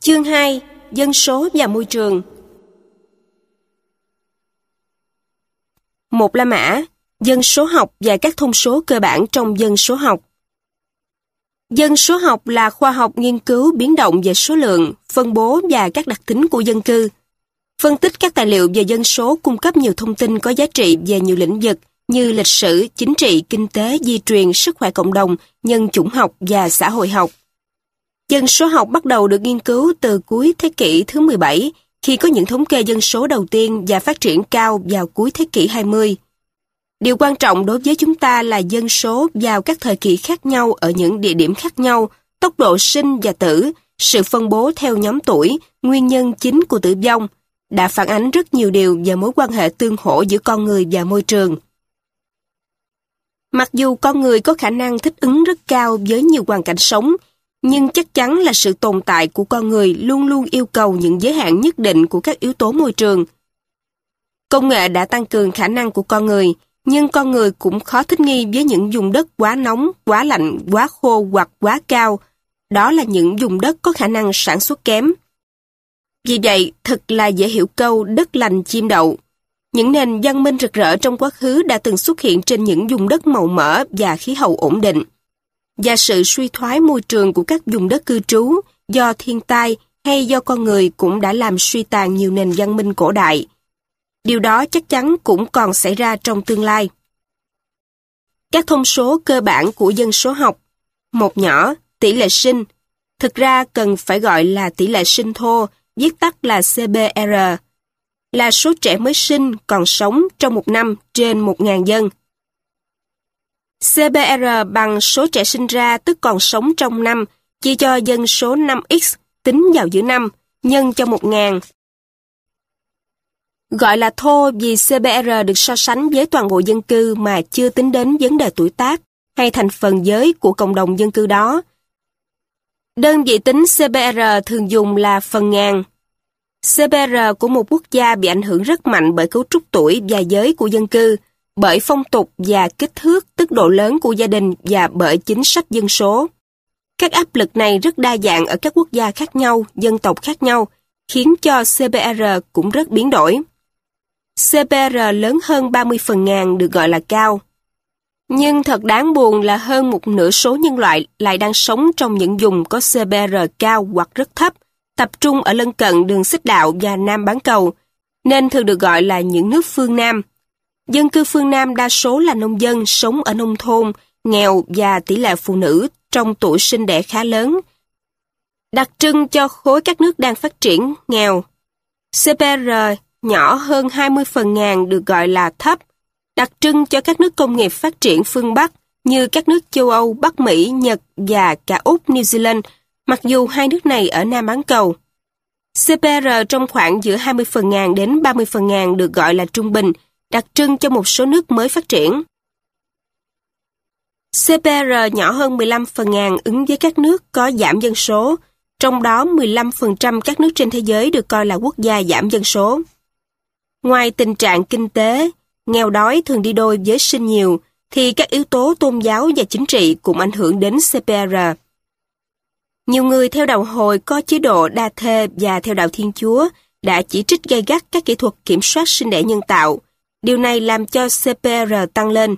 Chương 2. Dân số và môi trường. Một La Mã, dân số học và các thông số cơ bản trong dân số học. Dân số học là khoa học nghiên cứu biến động về số lượng, phân bố và các đặc tính của dân cư. Phân tích các tài liệu về dân số cung cấp nhiều thông tin có giá trị về nhiều lĩnh vực như lịch sử, chính trị, kinh tế, di truyền, sức khỏe cộng đồng, nhân chủng học và xã hội học. Dân số học bắt đầu được nghiên cứu từ cuối thế kỷ thứ 17, khi có những thống kê dân số đầu tiên và phát triển cao vào cuối thế kỷ 20. Điều quan trọng đối với chúng ta là dân số vào các thời kỳ khác nhau ở những địa điểm khác nhau, tốc độ sinh và tử, sự phân bố theo nhóm tuổi, nguyên nhân chính của tử vong, đã phản ánh rất nhiều điều về mối quan hệ tương hỗ giữa con người và môi trường. Mặc dù con người có khả năng thích ứng rất cao với nhiều hoàn cảnh sống, nhưng chắc chắn là sự tồn tại của con người luôn luôn yêu cầu những giới hạn nhất định của các yếu tố môi trường. Công nghệ đã tăng cường khả năng của con người, nhưng con người cũng khó thích nghi với những vùng đất quá nóng, quá lạnh, quá khô hoặc quá cao. Đó là những vùng đất có khả năng sản xuất kém. Vì vậy, thật là dễ hiểu câu đất lành chim đậu. Những nền văn minh rực rỡ trong quá khứ đã từng xuất hiện trên những vùng đất màu mỡ và khí hậu ổn định. Và sự suy thoái môi trường của các vùng đất cư trú do thiên tai hay do con người cũng đã làm suy tàn nhiều nền văn minh cổ đại. Điều đó chắc chắn cũng còn xảy ra trong tương lai. Các thông số cơ bản của dân số học. Một nhỏ, tỷ lệ sinh. Thực ra cần phải gọi là tỷ lệ sinh thô, viết tắt là CBR, là số trẻ mới sinh còn sống trong một năm trên 1.000 dân. CBR bằng số trẻ sinh ra tức còn sống trong năm, chia cho dân số 5x tính vào giữa năm, nhân cho 1.000. Gọi là thô vì CBR được so sánh với toàn bộ dân cư mà chưa tính đến vấn đề tuổi tác hay thành phần giới của cộng đồng dân cư đó. Đơn vị tính CBR thường dùng là phần ngàn. CBR của một quốc gia bị ảnh hưởng rất mạnh bởi cấu trúc tuổi và giới của dân cư, bởi phong tục và kích thước tức độ lớn của gia đình và bởi chính sách dân số. Các áp lực này rất đa dạng ở các quốc gia khác nhau, dân tộc khác nhau, khiến cho CBR cũng rất biến đổi. CBR lớn hơn 30 phần ngàn được gọi là cao. Nhưng thật đáng buồn là hơn một nửa số nhân loại lại đang sống trong những vùng có CBR cao hoặc rất thấp, tập trung ở lân cận đường xích đạo và Nam bán cầu, nên thường được gọi là những nước phương Nam. Dân cư phương Nam đa số là nông dân sống ở nông thôn, nghèo và tỷ lệ phụ nữ trong tuổi sinh đẻ khá lớn. Đặc trưng cho khối các nước đang phát triển nghèo. CPR nhỏ hơn 20 phần ngàn được gọi là thấp. Đặc trưng cho các nước công nghiệp phát triển phương Bắc như các nước châu Âu, Bắc Mỹ, Nhật và cả Úc, New Zealand, mặc dù hai nước này ở Nam bán cầu. CPR trong khoảng giữa 20 phần ngàn đến 30 phần ngàn được gọi là trung bình, đặc trưng cho một số nước mới phát triển. CPR nhỏ hơn 15 phần ngàn ứng với các nước có giảm dân số, trong đó 15% các nước trên thế giới được coi là quốc gia giảm dân số. Ngoài tình trạng kinh tế, nghèo đói thường đi đôi với sinh nhiều, thì các yếu tố tôn giáo và chính trị cũng ảnh hưởng đến CPR. Nhiều người theo đạo Hồi có chế độ đa thê và theo đạo Thiên Chúa đã chỉ trích gay gắt các kỹ thuật kiểm soát sinh đẻ nhân tạo. Điều này làm cho CPR tăng lên.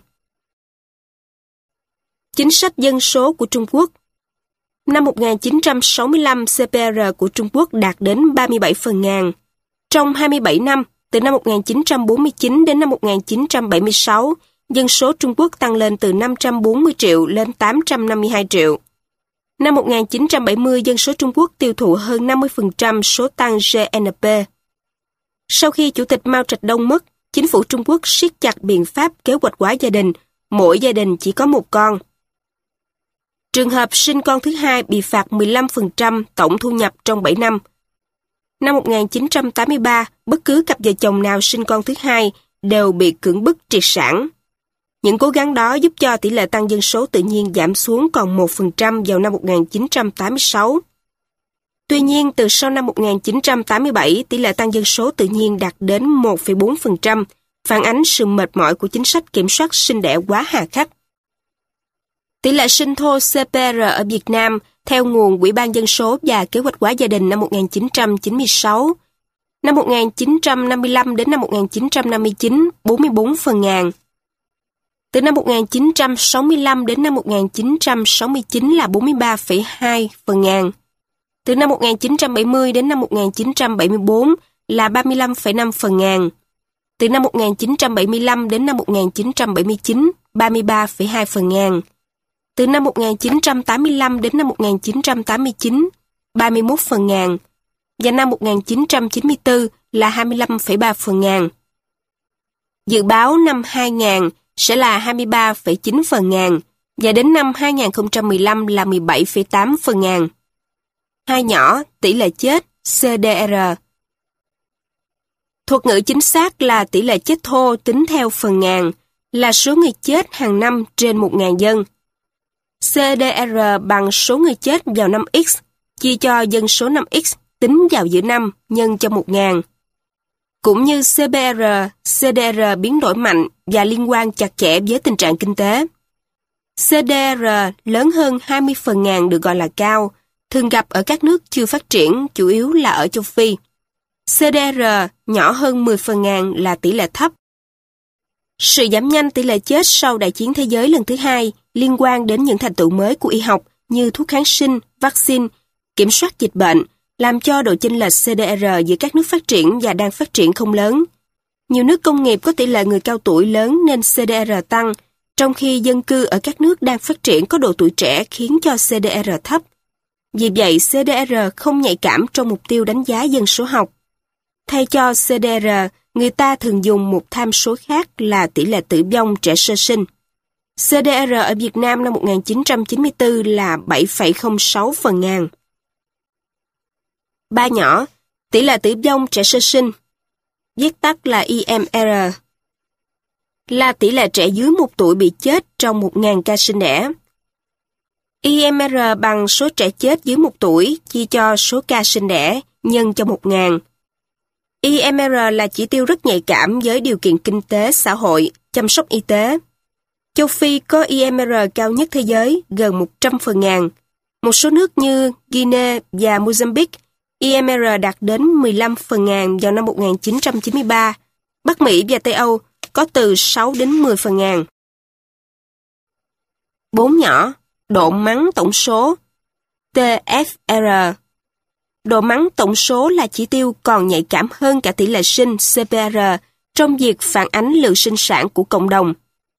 Chính sách dân số của Trung Quốc. Năm 1965, CPR của Trung Quốc đạt đến 37 phần ngàn. Trong 27 năm, từ năm 1949 đến năm 1976, dân số Trung Quốc tăng lên từ 540 triệu lên 852 triệu. Năm 1970, dân số Trung Quốc tiêu thụ hơn 50% số tăng GNP. Sau khi Chủ tịch Mao Trạch Đông mất, chính phủ Trung Quốc siết chặt biện pháp kế hoạch hóa gia đình, mỗi gia đình chỉ có một con. Trường hợp sinh con thứ hai bị phạt 15% tổng thu nhập trong 7 năm. Năm 1983, bất cứ cặp vợ chồng nào sinh con thứ hai đều bị cưỡng bức triệt sản. Những cố gắng đó giúp cho tỷ lệ tăng dân số tự nhiên giảm xuống còn 1% vào năm 1986. Tuy nhiên, từ sau năm 1987, tỷ lệ tăng dân số tự nhiên đạt đến 1,4%, phản ánh sự mệt mỏi của chính sách kiểm soát sinh đẻ quá hà khắc. Tỷ lệ sinh thô CPR ở Việt Nam theo nguồn Ủy ban Dân số và Kế hoạch hóa gia đình năm 1996. Năm 1955 đến năm 1959, 44 phần ngàn. Từ năm 1965 đến năm 1969 là 43,2 phần ngàn. Từ năm 1970 đến năm 1974 là 35,5 phần ngàn. Từ năm 1975 đến năm 1979, 33,2 phần ngàn. Từ năm 1985 đến năm 1989, 31 phần ngàn. Và năm 1994 là 25,3 phần ngàn. Dự báo năm 2000 sẽ là 23,9 phần ngàn và đến năm 2015 là 17,8 phần ngàn. Hai nhỏ, tỷ lệ chết, CDR. Thuật ngữ chính xác là tỷ lệ chết thô tính theo phần ngàn, là số người chết hàng năm trên 1.000 dân. CDR bằng số người chết vào năm X, chia cho dân số năm X tính vào giữa năm nhân cho 1.000. Cũng như CBR, CDR biến đổi mạnh và liên quan chặt chẽ với tình trạng kinh tế. CDR lớn hơn 20 phần ngàn được gọi là cao, thường gặp ở các nước chưa phát triển, chủ yếu là ở châu Phi. CDR nhỏ hơn 10 phần ngàn là tỷ lệ thấp. Sự giảm nhanh tỷ lệ chết sau Đại chiến Thế giới lần thứ hai liên quan đến những thành tựu mới của y học như thuốc kháng sinh, vaccine, kiểm soát dịch bệnh, làm cho độ chênh lệch CDR giữa các nước phát triển và đang phát triển không lớn. Nhiều nước công nghiệp có tỷ lệ người cao tuổi lớn nên CDR tăng, trong khi dân cư ở các nước đang phát triển có độ tuổi trẻ khiến cho CDR thấp. Vì vậy, CDR không nhạy cảm trong mục tiêu đánh giá dân số học. Thay cho CDR, người ta thường dùng một tham số khác là tỷ lệ tử vong trẻ sơ sinh. CDR ở Việt Nam năm 1994 là 7,06 phần ngàn. Ba nhỏ, tỷ lệ tử vong trẻ sơ sinh, viết tắt là IMR, là tỷ lệ trẻ dưới 1 tuổi bị chết trong 1.000 ca sinh đẻ. IMR bằng số trẻ chết dưới 1 tuổi chia cho số ca sinh đẻ nhân cho 1.000. IMR là chỉ tiêu rất nhạy cảm với điều kiện kinh tế, xã hội, chăm sóc y tế. Châu Phi có IMR cao nhất thế giới, gần 100 phần ngàn. Một số nước như Guinea và Mozambique, IMR đạt đến 15 phần ngàn vào năm 1993. Bắc Mỹ và Tây Âu có từ 6 đến 10 phần ngàn. 4 nhỏ, độ mắng tổng số, TFR. Độ mắng tổng số là chỉ tiêu còn nhạy cảm hơn cả tỷ lệ sinh, CPR, trong việc phản ánh lượng sinh sản của cộng đồng.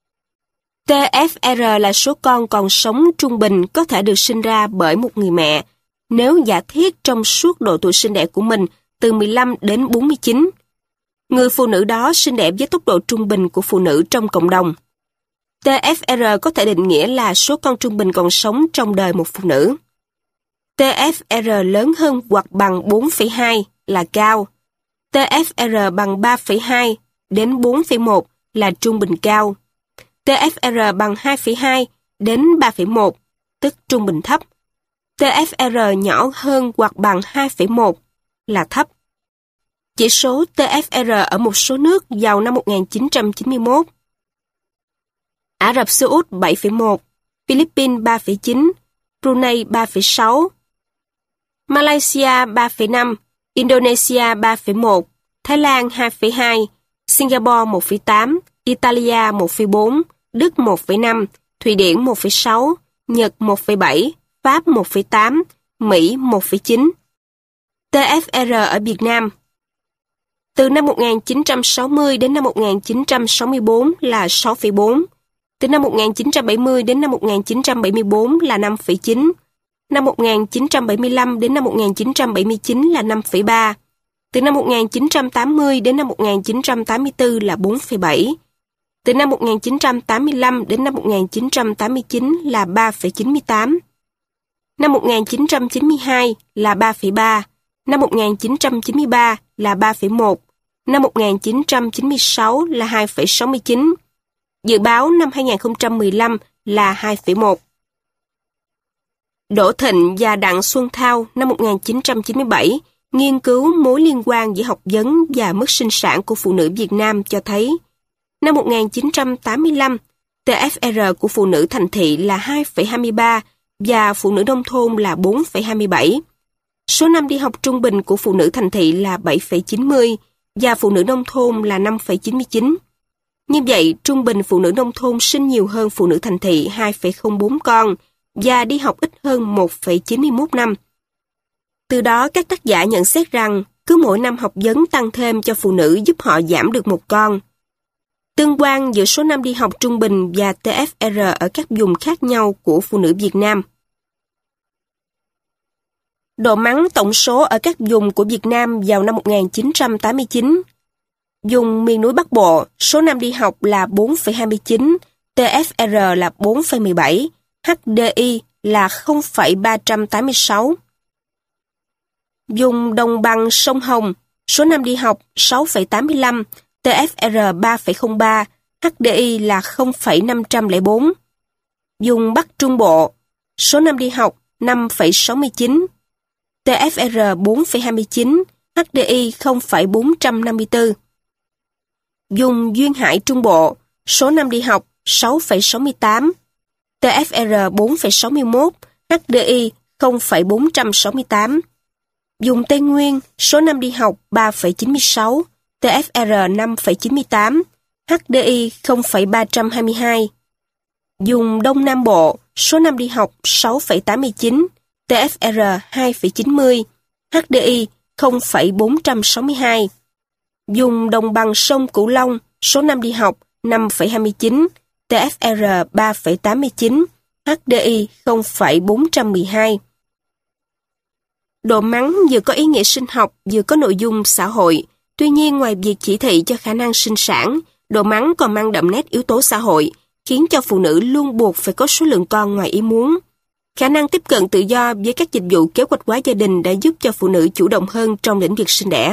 TFR là số con còn sống trung bình có thể được sinh ra bởi một người mẹ, nếu giả thiết trong suốt độ tuổi sinh đẻ của mình từ 15 đến 49. Người phụ nữ đó sinh đẻ với tốc độ trung bình của phụ nữ trong cộng đồng. TFR có thể định nghĩa là số con trung bình còn sống trong đời một phụ nữ. TFR lớn hơn hoặc bằng 4,2 là cao. TFR bằng 3,2 đến 4,1 là trung bình cao. TFR bằng 2,2 đến 3,1, tức trung bình thấp. TFR nhỏ hơn hoặc bằng 2,1 là thấp. Chỉ số TFR ở một số nước vào năm 1991. Ả Rập Xê Út 7,1, Philippines 3,9, Brunei 3,6, Malaysia 3,5, Indonesia 3,1, Thái Lan 2,2, Singapore 1,8, Italia 1,4, Đức 1,5, Thụy Điển 1,6, Nhật 1,7, Pháp 1,8, Mỹ 1,9. TFR ở Việt Nam. Từ năm 1960 đến năm 1964 là 6,4. Từ năm 1970 đến năm 1974 là 5,9. Năm 1975 đến năm 1979 là 5,3. Từ năm 1980 đến năm 1984 là 4,7. Từ năm 1985 đến năm 1989 là 3,98. Năm 1992 là 3,3. Năm 1993 là 3,1. Năm 1996 là 2,69. Dự báo năm 2015 là 2,1. Đỗ Thịnh và Đặng Xuân Thao năm 1997 nghiên cứu mối liên quan giữa học vấn và mức sinh sản của phụ nữ Việt Nam cho thấy năm 1985, TFR của phụ nữ thành thị là 2,23 và phụ nữ nông thôn là 4,27. Số năm đi học trung bình của phụ nữ thành thị là 7,90 và phụ nữ nông thôn là 5,99. Như vậy, trung bình phụ nữ nông thôn sinh nhiều hơn phụ nữ thành thị 2,04 con và đi học ít hơn 1,91 năm. Từ đó, các tác giả nhận xét rằng cứ mỗi năm học vấn tăng thêm cho phụ nữ giúp họ giảm được một con. Tương quan giữa số năm đi học trung bình và TFR ở các vùng khác nhau của phụ nữ Việt Nam. Độ mắn tổng số ở các vùng của Việt Nam vào năm 1989. Vùng miền núi Bắc Bộ, số năm đi học là 4,29, TFR là 4,17, HDI là 0,386. Vùng đồng bằng sông Hồng, số năm đi học 6,85, TFR 3,03, HDI là 0,504. Vùng Bắc Trung Bộ, số năm đi học 5,69, TFR 4,29, HDI 0,454. Vùng Duyên Hải Trung Bộ, số năm đi học 6,68, TFR 4,61, HDI 0,468. Vùng Tây Nguyên, số năm đi học 3,96, TFR 5,98, HDI 0,322. Vùng Đông Nam Bộ, số năm đi học 6,89, TFR 2,90, HDI 0,462. Vùng đồng bằng sông Cửu Long, số năm đi học 5,29, TFR 3,89, HDI 0,412. Độ mắn vừa có ý nghĩa sinh học, vừa có nội dung xã hội. Tuy nhiên, ngoài việc chỉ thị cho khả năng sinh sản, độ mắn còn mang đậm nét yếu tố xã hội, khiến cho phụ nữ luôn buộc phải có số lượng con ngoài ý muốn. Khả năng tiếp cận tự do với các dịch vụ kế hoạch hóa gia đình đã giúp cho phụ nữ chủ động hơn trong lĩnh vực sinh đẻ.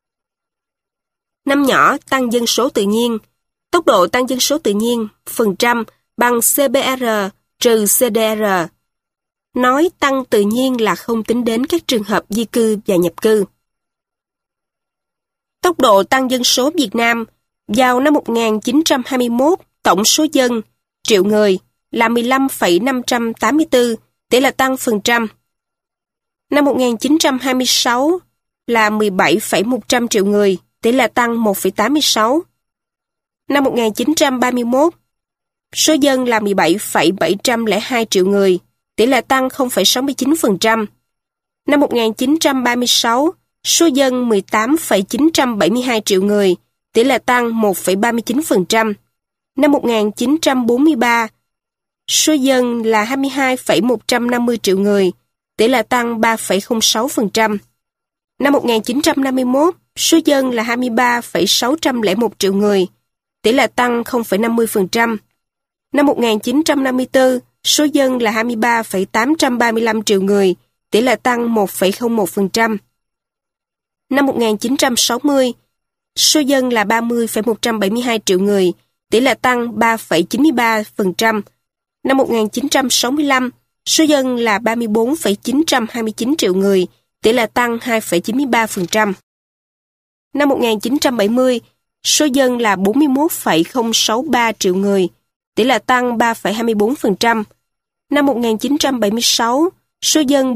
Năm nhỏ tăng dân số tự nhiên. Tốc độ tăng dân số tự nhiên, phần trăm, bằng CBR trừ CDR. Nói tăng tự nhiên là không tính đến các trường hợp di cư và nhập cư. Tốc độ tăng dân số Việt Nam vào năm 1921, tổng số dân triệu người là 15,584, tỷ lệ tăng phần trăm. Năm 1926 là 17,100 triệu người, tỷ lệ tăng 1,86. Năm 1931, số dân là 17,702 triệu người, tỷ lệ tăng 0,69%. Năm 1936, số dân 18,972 triệu người, tỷ lệ tăng 1,39%. Năm 1943, số dân là 22,150 triệu người, tỷ lệ tăng 3,06%. Năm 1951, số dân là 23,601 triệu người, tỷ lệ tăng 0,50%. Năm 1954, số dân là 23,835 triệu người, tỷ lệ tăng 1,01%. Năm 1960, số dân là 30,172 triệu người, tỷ lệ tăng 3,93%. Năm 1965, số dân là 34,929 triệu người, tỷ lệ tăng 2,93%. Năm 1970, số dân là 41,063 triệu người, tỷ lệ tăng 3,24%. Năm 1976, số dân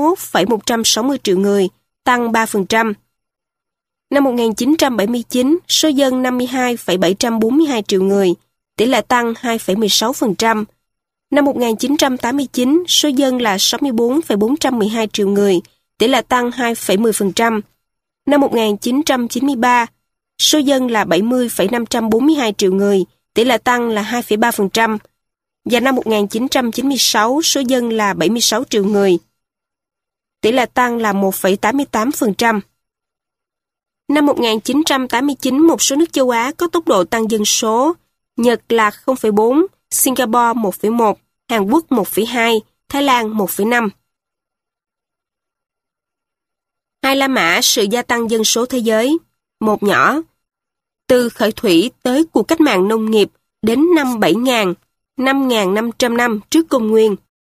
41,160 triệu người, tăng 3%. Năm 1979, số dân 52,742 triệu người, tỷ lệ tăng 2,16%. Năm 1989, số dân là 64,412 triệu người, tỷ lệ tăng 2,10%. Năm 1993, số dân là 70,542 triệu người, tỷ lệ tăng là 2,3%. Và năm 1996, số dân là 76 triệu người, tỷ lệ tăng là 1,88%. Năm 1989, một số nước châu Á có tốc độ tăng dân số. Nhật là 0,4, Singapore 1,1, Hàn Quốc 1,2, Thái Lan 1,5. Hai La Mã sự gia tăng dân số thế giới. Một nhỏ. Từ khởi thủy tới cuộc cách mạng nông nghiệp đến năm 7000, 5.500 năm trước công nguyên.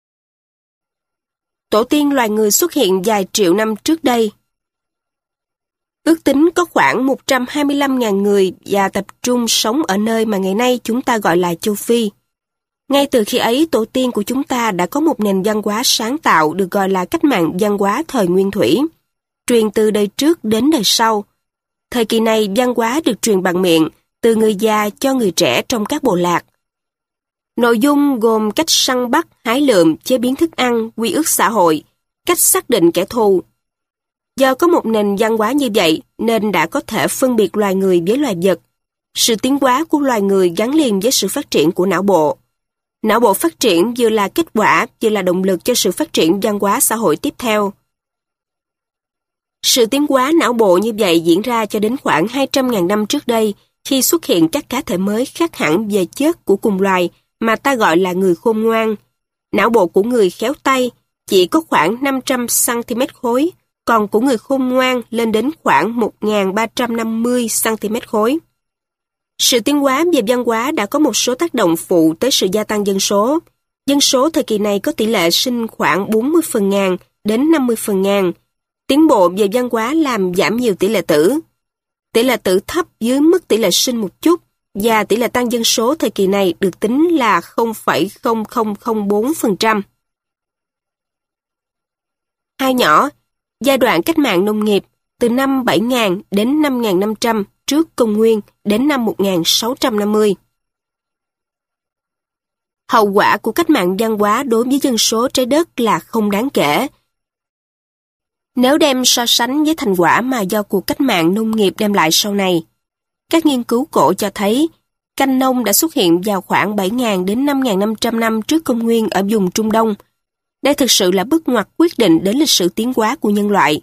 Tổ tiên loài người xuất hiện vài triệu năm trước đây. Ước tính có khoảng 125.000 người và tập trung sống ở nơi mà ngày nay chúng ta gọi là châu Phi. Ngay từ khi ấy, tổ tiên của chúng ta đã có một nền văn hóa sáng tạo được gọi là cách mạng văn hóa thời Nguyên Thủy, truyền từ đời trước đến đời sau. Thời kỳ này, văn hóa được truyền bằng miệng, từ người già cho người trẻ trong các bộ lạc. Nội dung gồm cách săn bắt, hái lượm, chế biến thức ăn, quy ước xã hội, cách xác định kẻ thù. Do có một nền văn hóa như vậy, nên đã có thể phân biệt loài người với loài vật. Sự tiến hóa của loài người gắn liền với sự phát triển của não bộ. Não bộ phát triển vừa là kết quả, vừa là động lực cho sự phát triển văn hóa xã hội tiếp theo. Sự tiến hóa não bộ như vậy diễn ra cho đến khoảng 200.000 năm trước đây, khi xuất hiện các cá thể mới khác hẳn về chất của cùng loài mà ta gọi là người khôn ngoan. Não bộ của người khéo tay chỉ có khoảng 500 cm khối, còn của người khôn ngoan lên đến khoảng 1.350 cm khối. Sự tiến hóa về văn hóa đã có một số tác động phụ tới sự gia tăng dân số. Dân số thời kỳ này có tỷ lệ sinh khoảng 40 phần ngàn đến 50 phần ngàn. Tiến bộ về văn hóa làm giảm nhiều tỷ lệ tử. Tỷ lệ tử thấp dưới mức tỷ lệ sinh một chút, và tỷ lệ tăng dân số thời kỳ này được tính là 0,0004%. Hai nhỏ, giai đoạn cách mạng nông nghiệp từ năm 7000 đến 5500 trước công nguyên đến năm 1650. Hậu quả của cách mạng văn hóa đối với dân số trái đất là không đáng kể. Nếu đem so sánh với thành quả mà do cuộc cách mạng nông nghiệp đem lại sau này, các nghiên cứu cổ cho thấy canh nông đã xuất hiện vào khoảng 7000 đến 5500 năm trước công nguyên ở vùng Trung Đông. Đây thực sự là bước ngoặt quyết định đến lịch sử tiến hóa của nhân loại.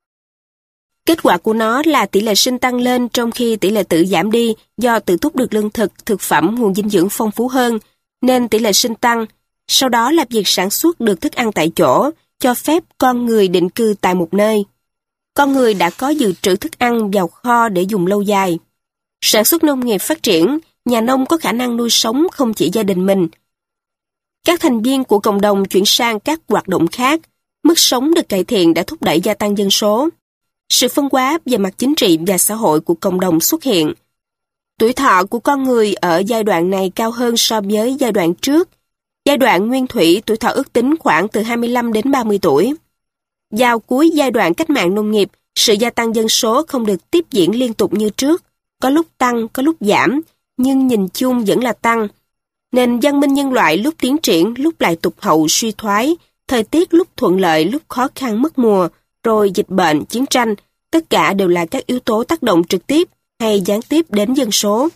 Kết quả của nó là tỷ lệ sinh tăng lên trong khi tỷ lệ tử giảm đi do tự túc được lương thực, thực phẩm, nguồn dinh dưỡng phong phú hơn, nên tỷ lệ sinh tăng. Sau đó là việc sản xuất được thức ăn tại chỗ, cho phép con người định cư tại một nơi. Con người đã có dự trữ thức ăn vào kho để dùng lâu dài. Sản xuất nông nghiệp phát triển, nhà nông có khả năng nuôi sống không chỉ gia đình mình. Các thành viên của cộng đồng chuyển sang các hoạt động khác, mức sống được cải thiện đã thúc đẩy gia tăng dân số. Sự phân hóa về mặt chính trị và xã hội của cộng đồng xuất hiện. Tuổi thọ của con người ở giai đoạn này cao hơn so với giai đoạn trước. Giai đoạn nguyên thủy tuổi thọ ước tính khoảng từ 25 đến 30 tuổi. Vào cuối giai đoạn cách mạng nông nghiệp, sự gia tăng dân số không được tiếp diễn liên tục như trước, có lúc tăng, có lúc giảm, nhưng nhìn chung vẫn là tăng. Nền văn minh nhân loại lúc tiến triển, lúc lại tụt hậu suy thoái, thời tiết lúc thuận lợi, lúc khó khăn mất mùa, rồi dịch bệnh, chiến tranh, tất cả đều là các yếu tố tác động trực tiếp hay gián tiếp đến dân số.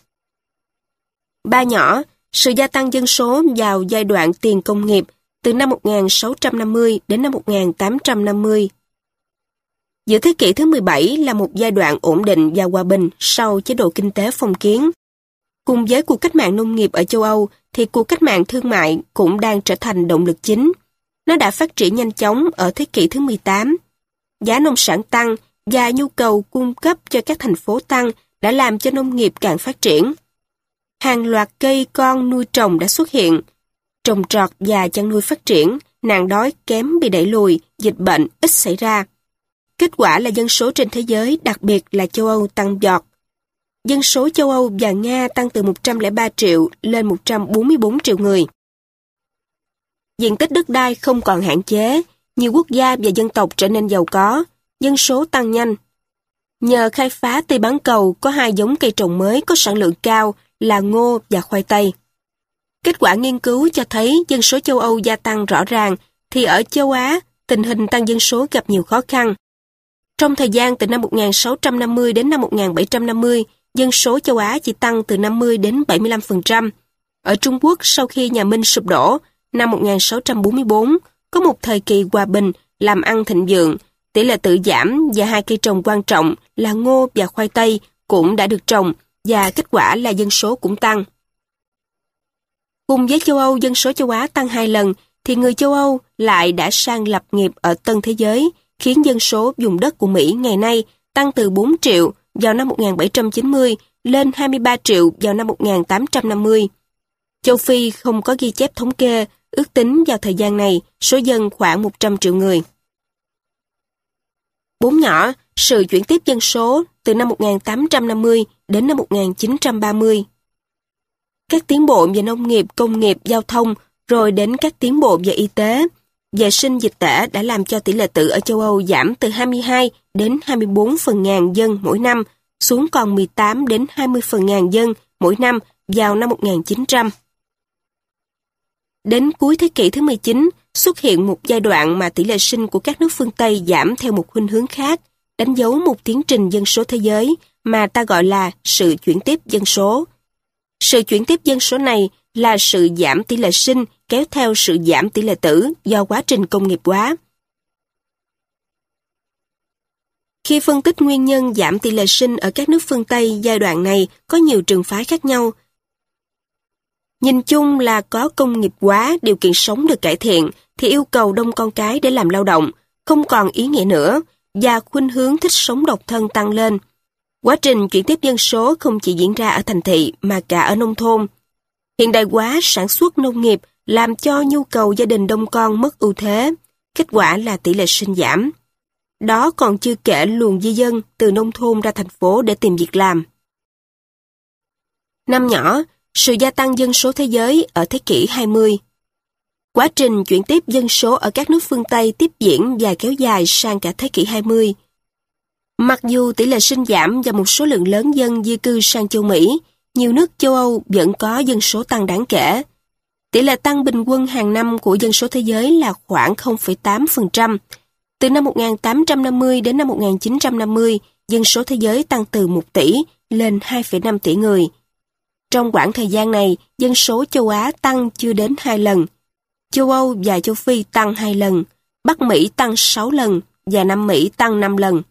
Ba nhỏ, sự gia tăng dân số vào giai đoạn tiền công nghiệp từ năm 1650 đến năm 1850. Giữa thế kỷ thứ 17 là một giai đoạn ổn định và hòa bình sau chế độ kinh tế phong kiến. Cùng với cuộc cách mạng nông nghiệp ở châu Âu thì cuộc cách mạng thương mại cũng đang trở thành động lực chính. Nó đã phát triển nhanh chóng ở thế kỷ thứ 18. Giá nông sản tăng và nhu cầu cung cấp cho các thành phố tăng đã làm cho nông nghiệp càng phát triển. Hàng loạt cây con nuôi trồng đã xuất hiện. Trồng trọt và chăn nuôi phát triển, nạn đói kém bị đẩy lùi, dịch bệnh ít xảy ra. Kết quả là dân số trên thế giới, đặc biệt là châu Âu tăng vọt. Dân số châu Âu và Nga tăng từ 103 triệu lên 144 triệu người. Diện tích đất đai không còn hạn chế, nhiều quốc gia và dân tộc trở nên giàu có, dân số tăng nhanh. Nhờ khai phá Tây bán cầu có hai giống cây trồng mới có sản lượng cao là ngô và khoai tây. Kết quả nghiên cứu cho thấy dân số châu Âu gia tăng rõ ràng, thì ở châu Á, tình hình tăng dân số gặp nhiều khó khăn. Trong thời gian từ năm 1650 đến năm 1750, dân số châu Á chỉ tăng từ 50 đến 75%. Ở Trung Quốc, sau khi nhà Minh sụp đổ, năm 1644, có một thời kỳ hòa bình, làm ăn thịnh vượng, tỷ lệ tự giảm và hai cây trồng quan trọng là ngô và khoai tây cũng đã được trồng, và kết quả là dân số cũng tăng. Cùng với châu Âu, dân số châu Á tăng 2 lần, thì người châu Âu lại đã sang lập nghiệp ở tân thế giới, khiến dân số vùng đất của Mỹ ngày nay tăng từ 4 triệu vào năm 1790 lên 23 triệu vào năm 1850. Châu Phi không có ghi chép thống kê, ước tính vào thời gian này số dân khoảng 100 triệu người. 4 nhỏ, sự chuyển tiếp dân số từ năm 1850 đến năm 1930. các tiến bộ về nông nghiệp, công nghiệp, giao thông, rồi đến các tiến bộ về y tế, vệ sinh dịch tễ đã làm cho tỷ lệ tử ở châu Âu giảm từ 22 đến 24 phần ngàn dân mỗi năm xuống còn 18 đến 20 phần ngàn dân mỗi năm vào năm 1900. Đến cuối thế kỷ thứ 19, xuất hiện một giai đoạn mà tỷ lệ sinh của các nước phương Tây giảm theo một khuynh hướng khác, đánh dấu một tiến trình dân số thế giới mà ta gọi là sự chuyển tiếp dân số. Sự chuyển tiếp dân số này là sự giảm tỷ lệ sinh kéo theo sự giảm tỷ lệ tử do quá trình công nghiệp hóa. Khi phân tích nguyên nhân giảm tỷ lệ sinh ở các nước phương Tây giai đoạn này có nhiều trường phái khác nhau. Nhìn chung là có công nghiệp hóa, điều kiện sống được cải thiện thì yêu cầu đông con cái để làm lao động không còn ý nghĩa nữa và khuynh hướng thích sống độc thân tăng lên. Quá trình chuyển tiếp dân số không chỉ diễn ra ở thành thị mà cả ở nông thôn. Hiện đại hóa sản xuất nông nghiệp làm cho nhu cầu gia đình đông con mất ưu thế. Kết quả là tỷ lệ sinh giảm. Đó còn chưa kể luồng di dân từ nông thôn ra thành phố để tìm việc làm. Năm nhỏ, sự gia tăng dân số thế giới ở thế kỷ 20. Quá trình chuyển tiếp dân số ở các nước phương Tây tiếp diễn và kéo dài sang cả thế kỷ 20. Mặc dù tỷ lệ sinh giảm và một số lượng lớn dân di cư sang châu Mỹ, nhiều nước châu Âu vẫn có dân số tăng đáng kể. Tỷ lệ tăng bình quân hàng năm của dân số thế giới là khoảng 0,8%. Từ năm 1850 đến năm 1950, dân số thế giới tăng từ 1 tỷ lên 2,5 tỷ người. Trong quãng thời gian này, dân số châu Á tăng chưa đến 2 lần. Châu Âu và châu Phi tăng 2 lần, Bắc Mỹ tăng 6 lần và Nam Mỹ tăng 5 lần.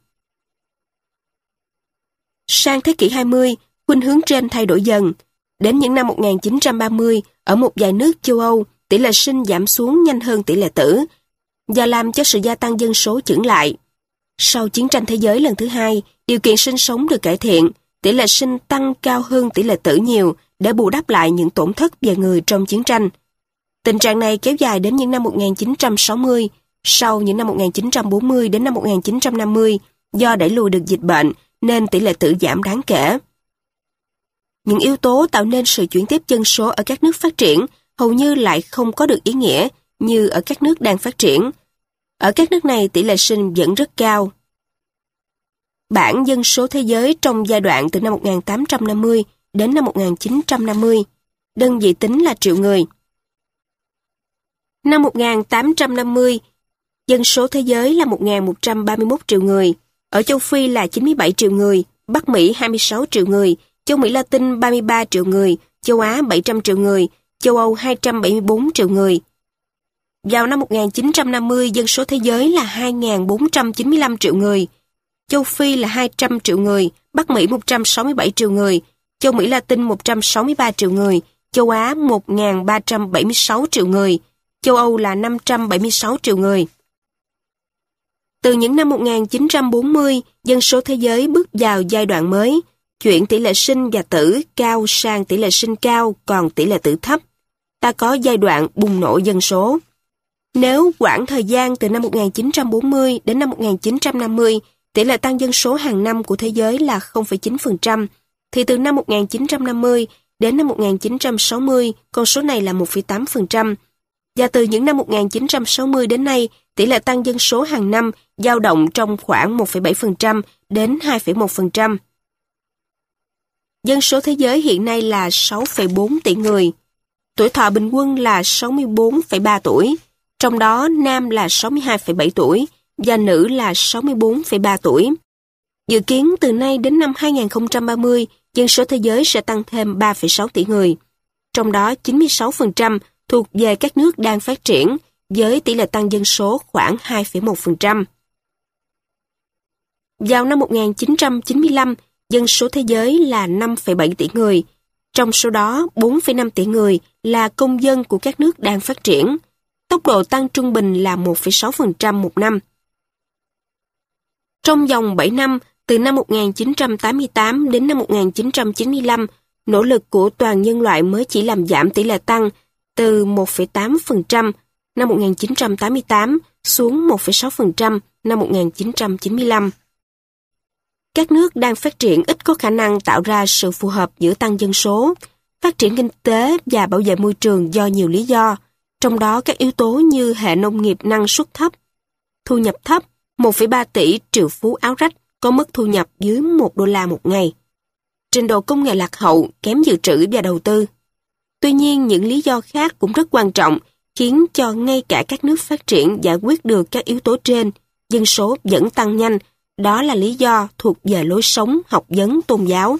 Sang thế kỷ 20, khuynh hướng trên thay đổi dần. Đến những năm 1930, ở một vài nước châu Âu, tỷ lệ sinh giảm xuống nhanh hơn tỷ lệ tử và làm cho sự gia tăng dân số chững lại. Sau chiến tranh thế giới lần thứ hai, điều kiện sinh sống được cải thiện, tỷ lệ sinh tăng cao hơn tỷ lệ tử nhiều để bù đắp lại những tổn thất về người trong chiến tranh. Tình trạng này kéo dài đến những năm 1960, sau những năm 1940 đến năm 1950, do đẩy lùi được dịch bệnh nên tỷ lệ tử giảm đáng kể. Những yếu tố tạo nên sự chuyển tiếp dân số ở các nước phát triển hầu như lại không có được ý nghĩa như ở các nước đang phát triển. Ở các nước này tỷ lệ sinh vẫn rất cao. Bảng dân số thế giới trong giai đoạn từ năm 1850 đến năm 1950, đơn vị tính là triệu người. Năm 1850, dân số thế giới là 1.131 triệu người, ở châu Phi là 97 triệu người, Bắc Mỹ 26 triệu người, châu Mỹ Latin 33 triệu người, châu Á 700 triệu người, châu Âu 274 triệu người. Vào năm 1950, dân số thế giới là 2.495 triệu người, châu Phi là 200 triệu người, Bắc Mỹ 167 triệu người, châu Mỹ Latin 163 triệu người, châu Á 1.376 triệu người, châu Âu là 576 triệu người. Từ những năm 1940, dân số thế giới bước vào giai đoạn mới, chuyển tỷ lệ sinh và tử cao sang tỷ lệ sinh cao còn tỷ lệ tử thấp. Ta có giai đoạn bùng nổ dân số. Nếu quãng thời gian từ năm 1940 đến năm 1950, tỷ lệ tăng dân số hàng năm của thế giới là 0,9%, thì từ năm 1950 đến năm 1960, con số này là 1,8%. Và từ những năm 1960 đến nay, tỷ lệ tăng dân số hàng năm dao động trong khoảng 1,7% đến 2,1%. Dân số thế giới hiện nay là 6,4 tỷ người. Tuổi thọ bình quân là 64,3 tuổi, trong đó nam là 62,7 tuổi và nữ là 64,3 tuổi. Dự kiến từ nay đến năm 2030, dân số thế giới sẽ tăng thêm 3,6 tỷ người. Trong đó 96% thuộc về các nước đang phát triển, với tỷ lệ tăng dân số khoảng 2,1%. Vào năm 1995, dân số thế giới là 5,7 tỷ người. Trong số đó, 4,5 tỷ người là công dân của các nước đang phát triển. Tốc độ tăng trung bình là 1,6% một năm. Trong vòng 7 năm, từ năm 1988 đến năm 1995, nỗ lực của toàn nhân loại mới chỉ làm giảm tỷ lệ tăng từ 1,8% năm 1988 xuống 1,6% năm 1995. Các nước đang phát triển ít có khả năng tạo ra sự phù hợp giữa tăng dân số. phát triển kinh tế và bảo vệ môi trường do nhiều lý do, trong đó các yếu tố như hệ nông nghiệp năng suất thấp, thu nhập thấp, 1,3 tỷ triệu phú áo rách có mức thu nhập dưới $1 một ngày, trình độ công nghệ lạc hậu, kém dự trữ và đầu tư. Tuy nhiên, những lý do khác cũng rất quan trọng, khiến cho ngay cả các nước phát triển giải quyết được các yếu tố trên, dân số vẫn tăng nhanh. Đó là lý do thuộc về lối sống, học vấn, tôn giáo.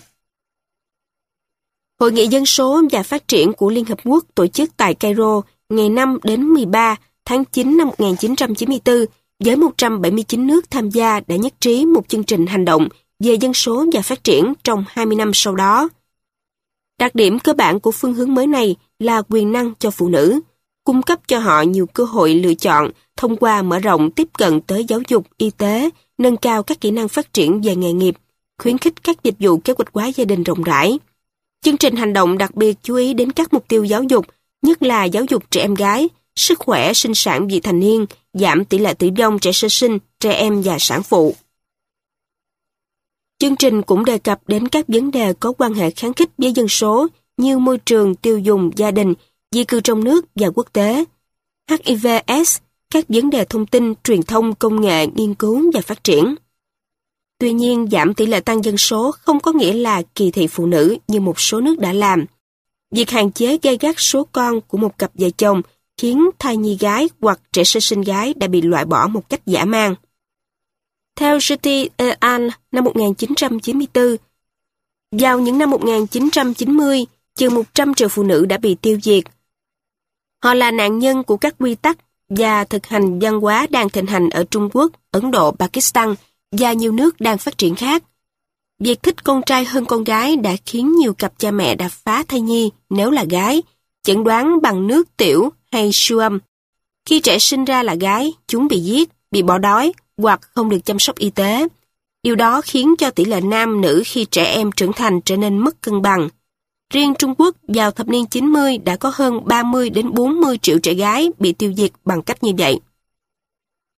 Hội nghị dân số và phát triển của Liên Hợp Quốc tổ chức tại Cairo ngày 5 đến 13 tháng 9 năm 1994 với 179 nước tham gia đã nhất trí một chương trình hành động về dân số và phát triển trong 20 năm sau đó. Đặc điểm cơ bản của phương hướng mới này là quyền năng cho phụ nữ, cung cấp cho họ nhiều cơ hội lựa chọn thông qua mở rộng tiếp cận tới giáo dục, y tế, nâng cao các kỹ năng phát triển về nghề nghiệp, khuyến khích các dịch vụ kế hoạch hóa gia đình rộng rãi. Chương trình hành động đặc biệt chú ý đến các mục tiêu giáo dục, nhất là giáo dục trẻ em gái, sức khỏe sinh sản vị thành niên, giảm tỷ lệ tử vong trẻ sơ sinh, trẻ em và sản phụ. Chương trình cũng đề cập đến các vấn đề có quan hệ kháng khích với dân số như môi trường, tiêu dùng, gia đình, di cư trong nước và quốc tế, HIV/AIDS, các vấn đề thông tin, truyền thông, công nghệ, nghiên cứu và phát triển. Tuy nhiên, giảm tỷ lệ tăng dân số không có nghĩa là kỳ thị phụ nữ như một số nước đã làm. Việc hạn chế gay gắt số con của một cặp vợ chồng khiến thai nhi gái hoặc trẻ sơ sinh gái đã bị loại bỏ một cách dã man. Theo Jyoti et al. Năm 1994, vào những năm 1990, chừng 100 triệu phụ nữ đã bị tiêu diệt. Họ là nạn nhân của các quy tắc và thực hành văn hóa đang thịnh hành ở Trung Quốc, Ấn Độ, Pakistan và nhiều nước đang phát triển khác. Việc thích con trai hơn con gái đã khiến nhiều cặp cha mẹ đã phá thai nhi nếu là gái, chẩn đoán bằng nước tiểu hay siêu âm. Khi trẻ sinh ra là gái, chúng bị giết, bị bỏ đói hoặc không được chăm sóc y tế. Điều đó khiến cho tỷ lệ nam nữ khi trẻ em trưởng thành trở nên mất cân bằng. Riêng Trung Quốc vào thập niên 90 đã có hơn 30 đến 40 triệu trẻ gái bị tiêu diệt bằng cách như vậy.